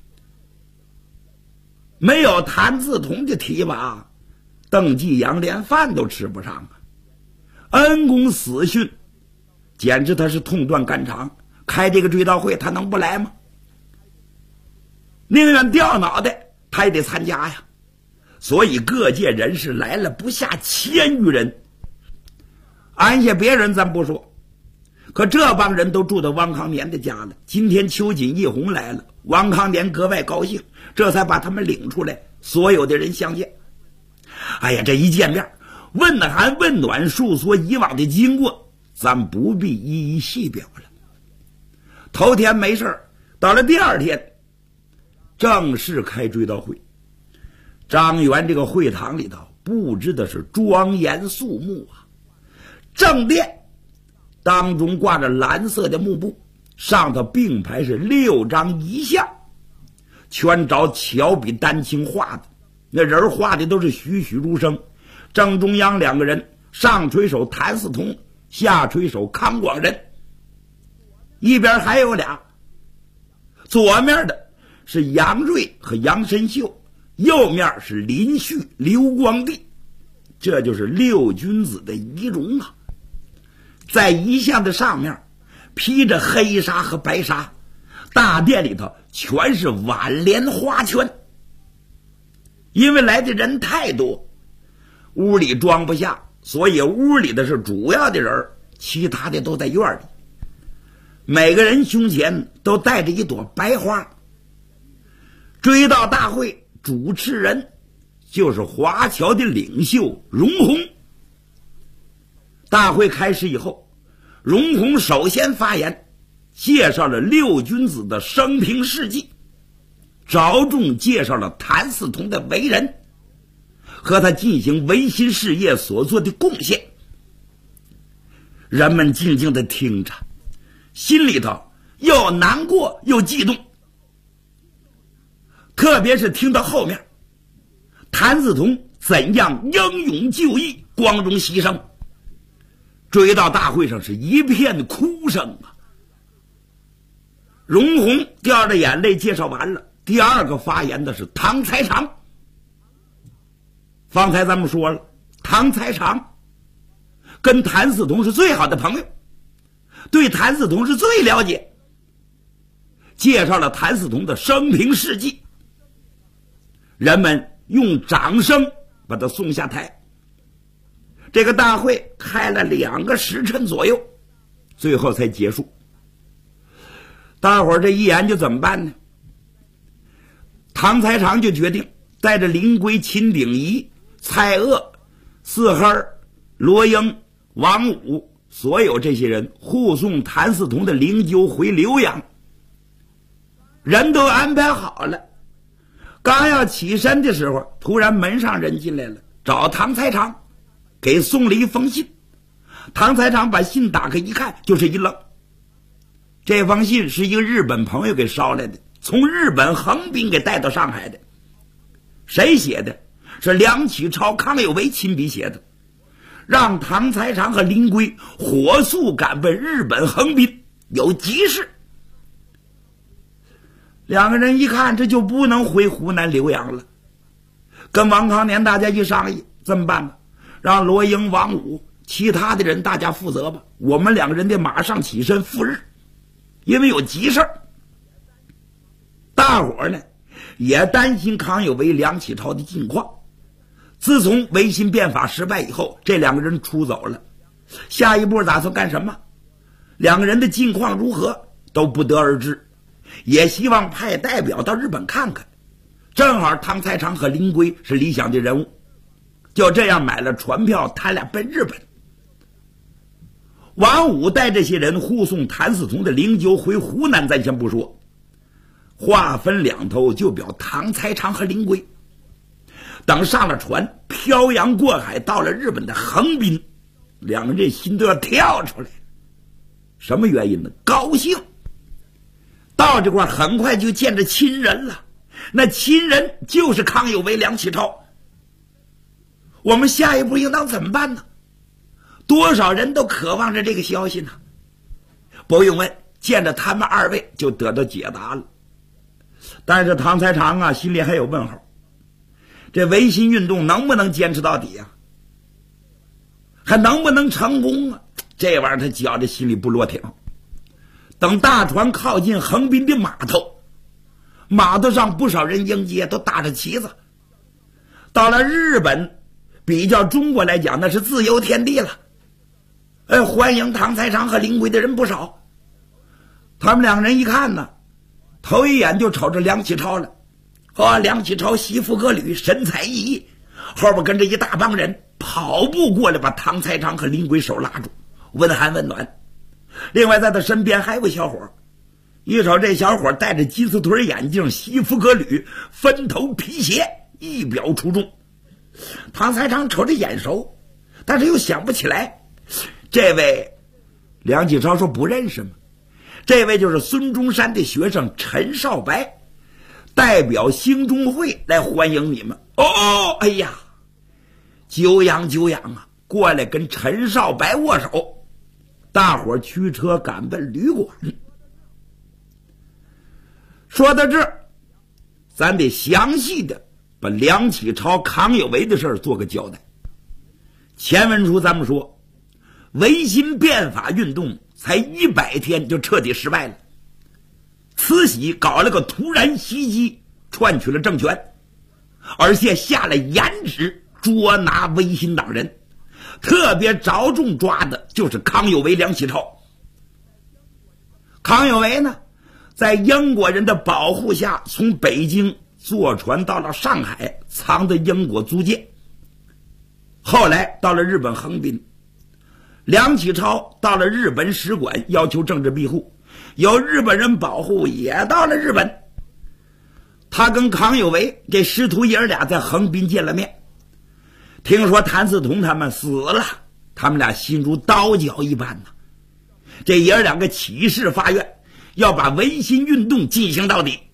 Speaker 15: 没有谭嗣同的提拔，邓继阳连饭都吃不上啊！恩公死讯，简直他是痛断肝肠。开这个追悼会，他能不来吗？宁愿掉脑袋，他也得参加呀。 所以各界人士来了不下1000余人。安下别人咱不说，可这帮人都住到王康年的家了。今天秋瑾、义弘来了，王康年格外高兴，这才把他们领出来，所有的人相见。哎呀，这一见面，问寒问暖，述说以往的经过，咱不必一一细表了。头天没事，到了第2天，正式开追悼会。张园这个会堂里头布置的是庄严肃穆啊，正殿当中挂着蓝色的幕布，上头并排是6张遗像，全找巧笔丹青画的，那人画的都是栩栩如生。正中央2个人，上垂手谭嗣同，下垂手康广仁，一边还有俩，左面的是杨锐和杨申秀，右面是林旭、刘光第，这就是6君子的遗容啊。在遗像的上面披着黑纱和白纱，大殿里头全是挽联花圈。因为来的人太多，屋里装不下，所以屋里的是主要的人，其他的都在院里。每个人胸前都带着一朵白花。追悼大会主持人就是华侨的领袖荣鸿。大会开始以后，荣鸿首先发言，介绍了6君子的生平事迹，着重介绍了谭嗣同的为人和他进行维新事业所做的贡献。人们静静地听着，心里头又难过又激动，特别是听到后面谭嗣同怎样英勇就义、光荣牺牲。追悼大会上是一片哭声啊！荣鸿掉着眼泪介绍完了，第2个发言的是唐才常。方才咱们说了，唐才常跟谭嗣同是最好的朋友，对谭嗣同是最了解，介绍了谭嗣同的生平事迹。人们用掌声把他送下台。这个大会开了2个时辰左右，最后才结束。大伙儿这一研究怎么办呢？唐才常就决定带着林圭、秦鼎仪、蔡锷、四黑、罗英、王武所有这些人护送谭嗣同的灵柩回浏阳。人都安排好了，刚要起身的时候，突然门上人进来了，找唐才常，给送了一封信。唐才常把信打开一看，就是一愣。这封信是一个日本朋友给捎来的，从日本横滨给带到上海的。谁写的？是梁启超、康有为亲笔写的，让唐才常和林圭火速赶奔日本横滨，有急事。2个人一看，这就不能回湖南浏阳了，跟王康年大家一商议，这么办吧，让罗英、王武其他的人大家负责吧，我们2个人得马上起身赴日，因为有急事儿。大伙儿呢也担心康有为、梁启超的近况。自从维新变法失败以后，这2个人出走了，下一步打算干什么？2个人的近况如何都不得而知，也希望派代表到日本看看。正好唐才常和林圭是理想的人物，就这样买了船票，他俩奔日本。王武带这些人护送谭嗣同的灵柩回湖南，咱先不说，话分2头，就表唐才常和林圭。等上了船，漂洋过海到了日本的横滨，2个人心都要跳出来。什么原因呢？高兴。到这块很快就见着亲人了，那亲人就是康有为、梁启超。我们下一步应当怎么办呢？多少人都渴望着这个消息呢？不用问，见着他们2位就得到解答了。但是唐才常啊，心里还有问号，这维新运动能不能坚持到底啊？还能不能成功啊？这玩意儿他觉着心里不落挺。等大船靠近横滨的码头，码头上不少人迎接，都打着旗子。 到了日本，比较中国来讲，那是自由天地了。欢迎唐才常和林圭的人不少。他们两个人一看呢，头一眼就瞅着梁启超了。梁启超西服革履，神采奕奕，后边跟着一大帮人跑步过来，把唐才常和林圭手拉住，问寒问暖。另外在他身边还有个小伙，一瞅这小伙戴着金丝腿眼镜，西服革履，分头皮鞋，一表出众。唐才常瞅着眼熟，但是又想不起来。这位梁启超说不认识吗？这位就是孙中山的学生陈少白，代表兴中会来欢迎你们。哎呀，久仰久仰啊！过来跟陈少白握手。大伙驱车赶奔旅馆。说到这儿，咱得详细的把梁启超、康有为的事做个交代。前文书咱们说，维新变法运动才100天就彻底失败了，慈禧搞了个突然袭击，篡取了政权，而且下了严旨捉拿维新党人，特别着重抓的就是康有为、梁启超。康有为呢，在英国人的保护下，从北京坐船到了上海，藏的英国租界。后来到了日本横滨，梁启超到了日本使馆，要求政治庇护，有日本人保护，也到了日本。他跟康有为这师徒爷俩在横滨见了面，听说谭嗣同他们死了，他们俩心如刀绞一般呢。这爷两个起誓发愿，要把维新运动进行到底。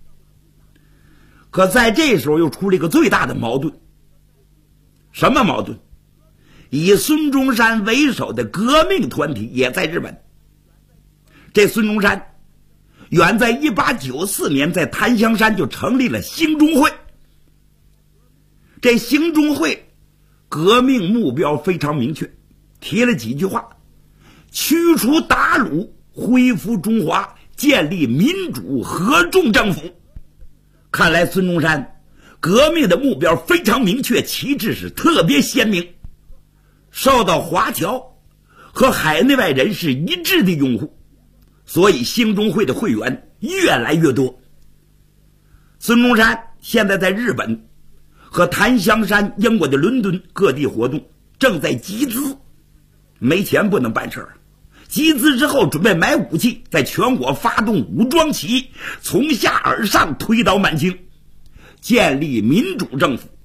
Speaker 15: 可在这时候又出了一个最大的矛盾。什么矛盾？以孙中山为首的革命团体也在日本。这孙中山远在1894年在檀香山就成立了兴中会。这兴中会革命目标非常明确，提了几句话：驱除鞑虏，恢复中华，建立民主合众政府。看来孙中山革命的目标非常明确，旗帜是特别鲜明，受到华侨和海内外人士一致的拥护，所以兴中会的会员越来越多。孙中山现在在日本和檀香山、英国的伦敦各地活动，正在集资，没钱不能办事儿。集资之后准备买武器，在全国发动武装起义，从下而上推倒满清，建立民主政府。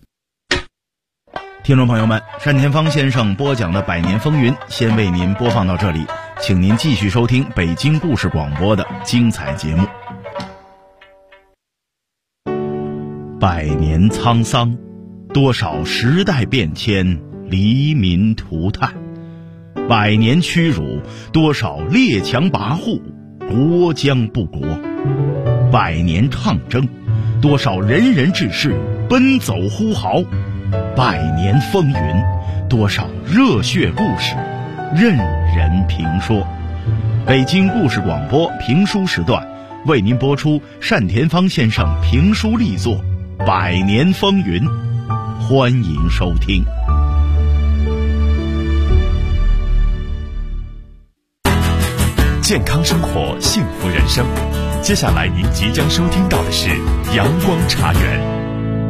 Speaker 14: 听众朋友们，单田芳先生播讲的《百年风云》先为您播放到这里，请您继续收听北京故事广播的精彩节目。100年沧桑，多少时代变迁，黎民涂炭；100年屈辱，多少列强跋扈，国将不国；100年抗争，多少仁人志士奔走呼号；100年风云，多少热血故事任人评说。北京故事广播评书时段为您播出单田芳先生评书力作《100年风云》，欢迎收听。
Speaker 8: 健康生活，幸福人生。接下来您即将收听到的是阳光茶园。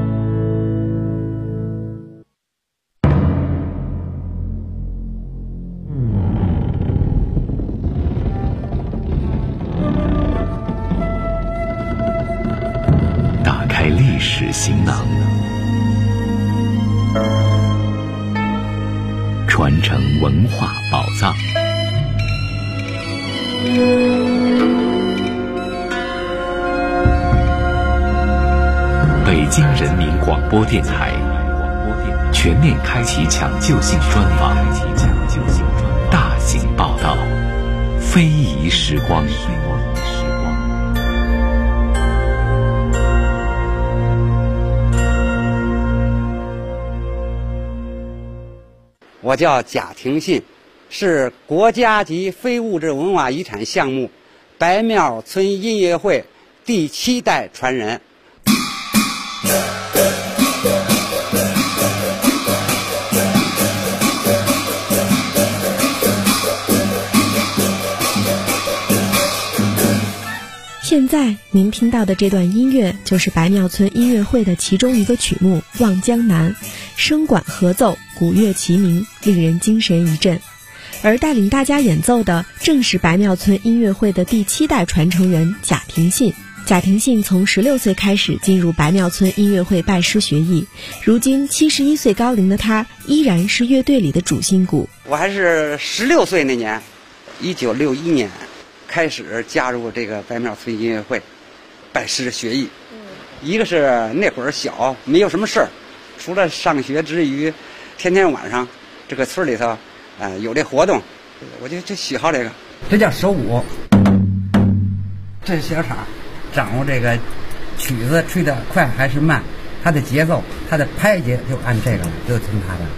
Speaker 1: 打开历史行囊，传承文化宝藏。北京人民广播电台全面开启抢救性专访，大型报道，非遗时光。
Speaker 16: 我叫贾廷信，是国家级非物质文化遗产项目白庙村音乐会第7代传人。
Speaker 17: 现在您听到的这段音乐就是白庙村音乐会的其中一个曲目《望江南》，声管合奏，鼓乐齐鸣，令人精神一振。而带领大家演奏的正是白庙村音乐会的第7代传承人贾廷信。贾廷信从16岁开始进入白庙村音乐会拜师学艺，如今71岁高龄的他依然是乐队里的主心骨。
Speaker 16: 我还是16岁那年，1961年开始加入这个白庙村音乐会，拜师学艺。一个是那会儿小，没有什么事儿，除了上学之余，天天晚上这个村里头有这活动，我就喜好这个。这叫手舞，这是小场，掌握这个曲子吹得快还是慢，它的节奏，它的拍节就按这个了，就听它的。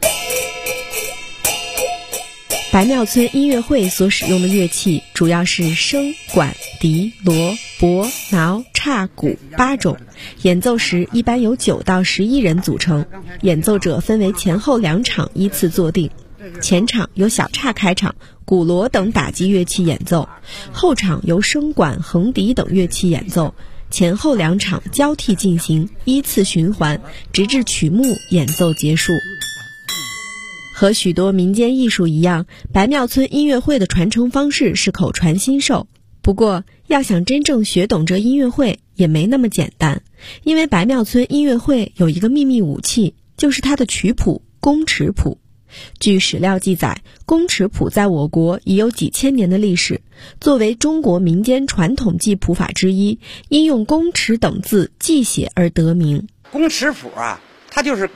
Speaker 17: 白庙村音乐会所使用的乐器主要是笙、管、笛、锣、钹、挠、叉、鼓8种，演奏时一般由9到11人组成，演奏者分为前后2场依次坐定。前场由小叉开场，鼓锣等打击乐器演奏，后场由笙管、横笛等乐器演奏，前后2场交替进行，依次循环，直至曲目演奏结束。和许多民间艺术一样，白庙村音乐会的传承方式是口传心授。不过，要想真正学懂这音乐会也没那么简单，因为白庙村音乐会有一个秘密武器，就是它的曲谱宫尺谱。据史料记载，宫尺谱在我国已有几千年的历史，作为中国民间传统记谱法之一，因用宫尺等字记写而得名。
Speaker 16: 宫尺谱啊，它就是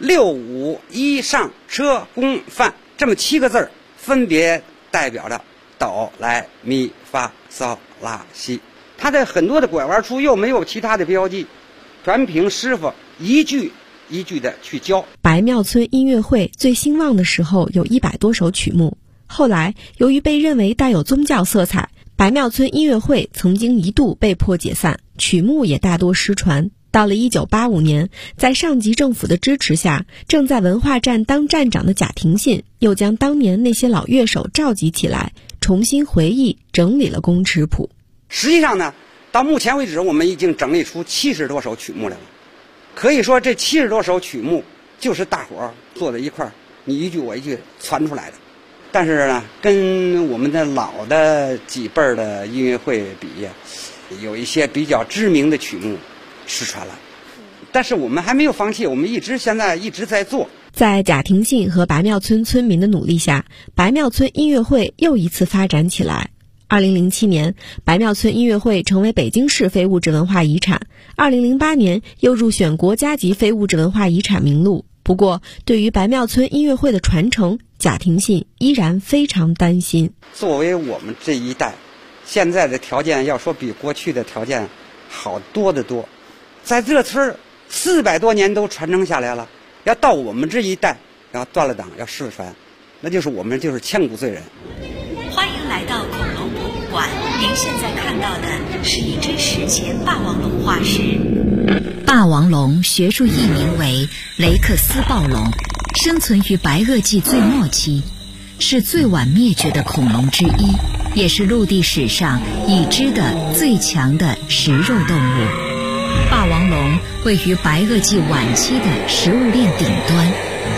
Speaker 16: 6、5、1上车宫范这么7个字儿，分别代表着哆来咪发嗦拉西。它的很多的拐弯处又没有其他的标记，全凭师傅一句一句的去教。
Speaker 17: 白庙村音乐会最兴旺的时候有100多首曲目，后来由于被认为带有宗教色彩，白庙村音乐会曾经一度被迫解散，曲目也大多失传。到了1985年，在上级政府的支持下，正在文化站当站长的贾廷信又将当年那些老乐手召集起来，重新回忆整理了宫尺谱。
Speaker 16: 实际上呢，到目前为止我们已经整理出70多首曲目来了。可以说这70多首曲目就是大伙儿坐在一块儿，你一句我一句传出来的。但是呢，跟我们的老的几辈儿的音乐会比，有一些比较知名的曲目失传了，但是我们还没有放弃，我们现在一直在做。
Speaker 17: 在贾廷信和白庙村村民的努力下，白庙村音乐会又一次发展起来。2007年，白庙村音乐会成为北京市非物质文化遗产，2008年又入选国家级非物质文化遗产名录。不过，对于白庙村音乐会的传承，贾廷信依然非常担心。
Speaker 16: 作为我们这一代，现在的条件要说比过去的条件好多得多，在这村400多年都传承下来了，要到我们这一代要断了档要失传，那就是我们就是千古罪人。
Speaker 9: 欢迎来到恐龙博物馆，您现在看到的是一只史前霸王龙化石。
Speaker 2: 霸王龙学术译名为雷克斯暴龙，生存于白垩纪最末期，是最晚灭绝的恐龙之一，也是陆地史上已知的最强的食肉动物。霸王龙位于白垩纪晚期的食物链顶端。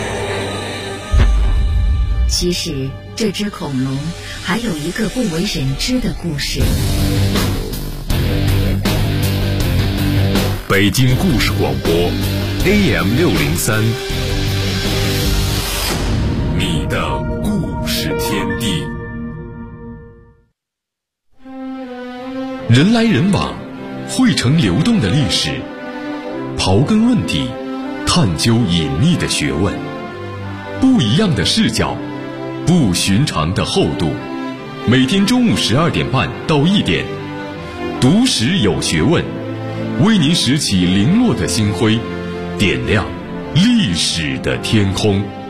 Speaker 2: 其实这只恐龙还有一个不为人知的故事。
Speaker 8: 北京故事广播 AM603，你的故事天地。人来人往，汇成流动的历史，刨根问底，探究隐秘的学问，不一样的视角，不寻常的厚度。每天中午12点半到1点，读史有学问，为您拾起零落的星辉，点亮历史的天空。